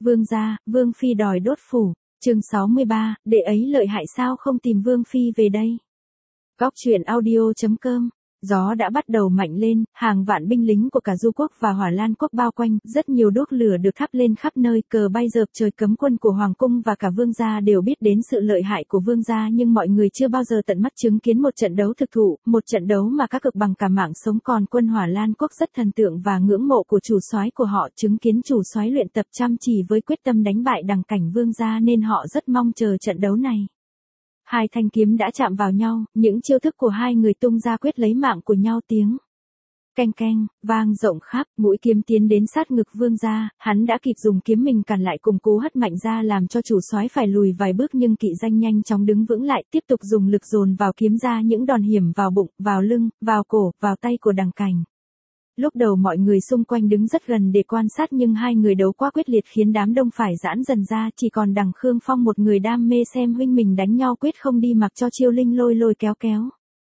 Vương gia, Vương Phi đòi đốt phủ. Chương 63, đệ ấy lợi hại sao không tìm Vương Phi về đây. Góc truyện audio.com. Gió đã bắt đầu mạnh lên, hàng vạn binh lính của cả Du quốc và Hỏa Lan quốc bao quanh, rất nhiều đuốc lửa được thắp lên khắp nơi, cờ bay rợp trời, cấm quân của Hoàng cung và cả Vương gia đều biết đến sự lợi hại của Vương gia, nhưng mọi người chưa bao giờ tận mắt chứng kiến một trận đấu thực thụ, một trận đấu mà các cực bằng cả mạng sống. Còn quân Hỏa Lan quốc rất thần tượng và ngưỡng mộ của chủ soái của họ, chứng kiến chủ soái luyện tập chăm chỉ với quyết tâm đánh bại Đằng Cảnh Vương gia nên họ rất mong chờ trận đấu này. Hai thanh kiếm đã chạm vào nhau, những chiêu thức của hai người tung ra quyết lấy mạng của nhau, tiếng keng keng vang rộng khắp, mũi kiếm tiến đến sát ngực Vương gia, hắn đã kịp dùng kiếm mình cản lại, cùng cố hất mạnh ra làm cho chủ soái phải lùi vài bước, nhưng Kỵ Danh nhanh chóng đứng vững lại, tiếp tục dùng lực dồn vào kiếm ra những đòn hiểm vào bụng, vào lưng, vào cổ, vào tay của Đằng Cảnh. Lúc đầu mọi người xung quanh đứng rất gần để quan sát, nhưng hai người đấu quá quyết liệt khiến đám đông phải giãn dần ra, chỉ còn Đằng Khương Phong một người đam mê xem huynh mình đánh nhau, quyết không đi mặc cho Chiêu Linh lôi lôi kéo kéo.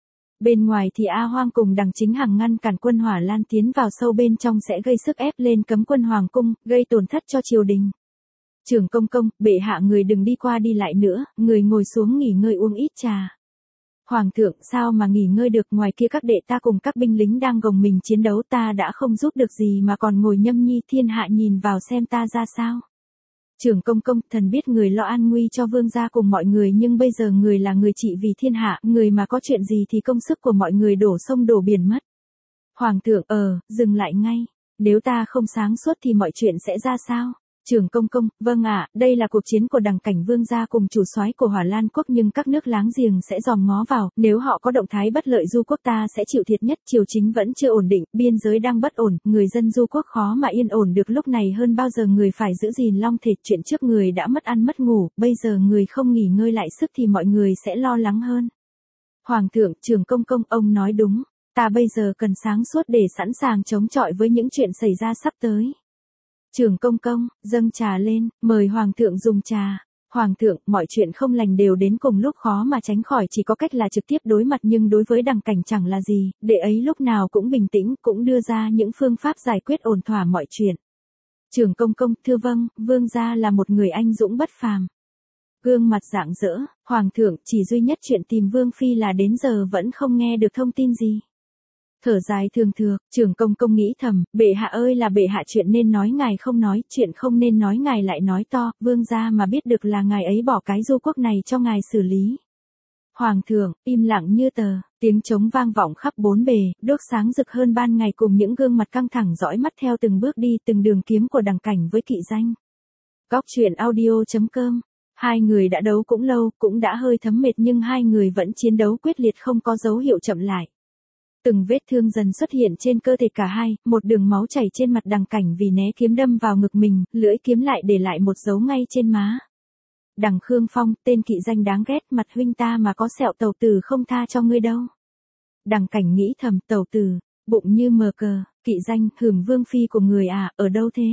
Bên ngoài thì A Hoang cùng Đằng Chính Hằng ngăn cản quân Hỏa Lan tiến vào sâu bên trong sẽ gây sức ép lên cấm quân Hoàng cung, gây tổn thất cho triều đình. Trưởng công công, bệ hạ, người đừng đi qua đi lại nữa, người ngồi xuống nghỉ ngơi uống ít trà. Hoàng thượng, sao mà nghỉ ngơi được, ngoài kia các đệ ta cùng các binh lính đang gồng mình chiến đấu, ta đã không giúp được gì mà còn ngồi nhâm nhi, thiên hạ nhìn vào xem ta ra sao. Trưởng công công, thần biết người lo an nguy cho vương gia cùng mọi người, nhưng bây giờ người là người trị vì thiên hạ, người mà có chuyện gì thì công sức của mọi người đổ sông đổ biển mất. Hoàng thượng, dừng lại ngay, nếu ta không sáng suốt thì mọi chuyện sẽ ra sao? Trưởng công công, vâng ạ, đây là cuộc chiến của Đằng Cảnh Vương gia cùng chủ soái của Hỏa Lan quốc, nhưng các nước láng giềng sẽ dòm ngó vào, nếu họ có động thái bất lợi Du quốc ta sẽ chịu thiệt nhất. Triều chính vẫn chưa ổn định, biên giới đang bất ổn, người dân Du quốc khó mà yên ổn được, lúc này hơn bao giờ người phải giữ gìn long thể, chuyện trước người đã mất ăn mất ngủ, bây giờ người không nghỉ ngơi lại sức thì mọi người sẽ lo lắng hơn. Hoàng thượng, trưởng công công, ông nói đúng, ta bây giờ cần sáng suốt để sẵn sàng chống chọi với những chuyện xảy ra sắp tới. Trưởng công công, dâng trà lên, mời Hoàng thượng dùng trà. Hoàng thượng, mọi chuyện không lành đều đến cùng lúc, khó mà tránh khỏi, chỉ có cách là trực tiếp đối mặt, nhưng đối với Đằng Cảnh chẳng là gì, đệ ấy lúc nào cũng bình tĩnh, cũng đưa ra những phương pháp giải quyết ổn thỏa mọi chuyện. Trưởng công công, thưa vâng, vương gia là một người anh dũng bất phàm. Gương mặt rạng rỡ, Hoàng thượng, chỉ duy nhất chuyện tìm Vương Phi là đến giờ vẫn không nghe được thông tin gì. Thở dài thường thượt, trưởng công công nghĩ thầm, bệ hạ ơi là bệ hạ, chuyện nên nói ngài không nói, chuyện không nên nói ngài lại nói to, vương gia mà biết được là ngài ấy bỏ cái Du quốc này cho ngài xử lý. Hoàng thượng, im lặng như tờ, tiếng trống vang vọng khắp bốn bề, đuốc sáng rực hơn ban ngày, cùng những gương mặt căng thẳng dõi mắt theo từng bước đi, từng đường kiếm của Đằng Cảnh với Kỵ Danh. Góc truyện audio.com. Hai người đã đấu cũng lâu, cũng đã hơi thấm mệt, nhưng hai người vẫn chiến đấu quyết liệt, không có dấu hiệu chậm lại. Từng vết thương dần xuất hiện trên cơ thể cả hai, một đường máu chảy trên mặt Đằng Cảnh vì né kiếm đâm vào ngực mình, lưỡi kiếm lại để lại một dấu ngay trên má. Đằng Khương Phong, tên Kỵ Danh đáng ghét, mặt huynh ta mà có sẹo tàu tử không tha cho ngươi đâu. Đằng Cảnh nghĩ thầm, tàu tử, bụng như mờ cờ. Kỵ Danh, hửm, Vương Phi của người à, ở đâu thế?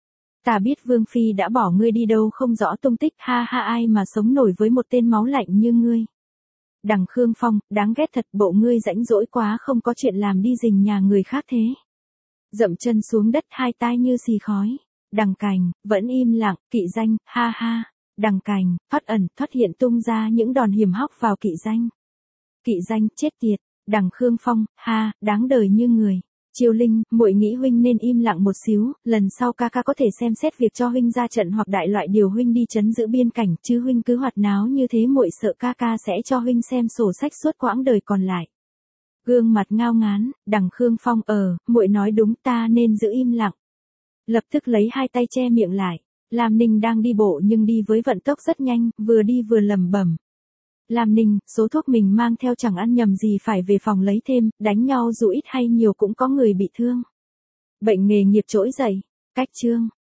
Ta biết Vương Phi đã bỏ ngươi đi đâu không rõ tung tích, ha ha, ai mà sống nổi với một tên máu lạnh như ngươi. Đằng Khương Phong, đáng ghét thật, bộ ngươi rãnh rỗi quá, không có chuyện làm đi rình nhà người khác thế. Dậm chân xuống đất, hai tai như xì khói. Đằng Cảnh, vẫn im lặng. Kỵ Danh, ha ha. Đằng Cảnh, thoát ẩn, thoát hiện tung ra những đòn hiểm hóc vào Kỵ Danh. Kỵ Danh, chết tiệt. Đằng Khương Phong, ha, đáng đời như người. Chiêu Linh, muội nghĩ huynh nên im lặng một xíu, lần sau ca ca có thể xem xét việc cho huynh ra trận hoặc đại loại điều huynh đi trấn giữ biên cảnh, chứ huynh cứ hoạt náo như thế muội sợ ca ca sẽ cho huynh xem sổ sách suốt quãng đời còn lại. Gương mặt ngao ngán, Đằng Khương Phong, muội nói đúng, ta nên giữ im lặng. Lập tức lấy hai tay che miệng lại. Lam Ninh đang đi bộ nhưng đi với vận tốc rất nhanh, vừa đi vừa lẩm bẩm. Lam Ninh, số thuốc mình mang theo chẳng ăn nhầm gì, phải về phòng lấy thêm, đánh nhau dù ít hay nhiều cũng có người bị thương. Bệnh nghề nghiệp trỗi dậy. Cách chương.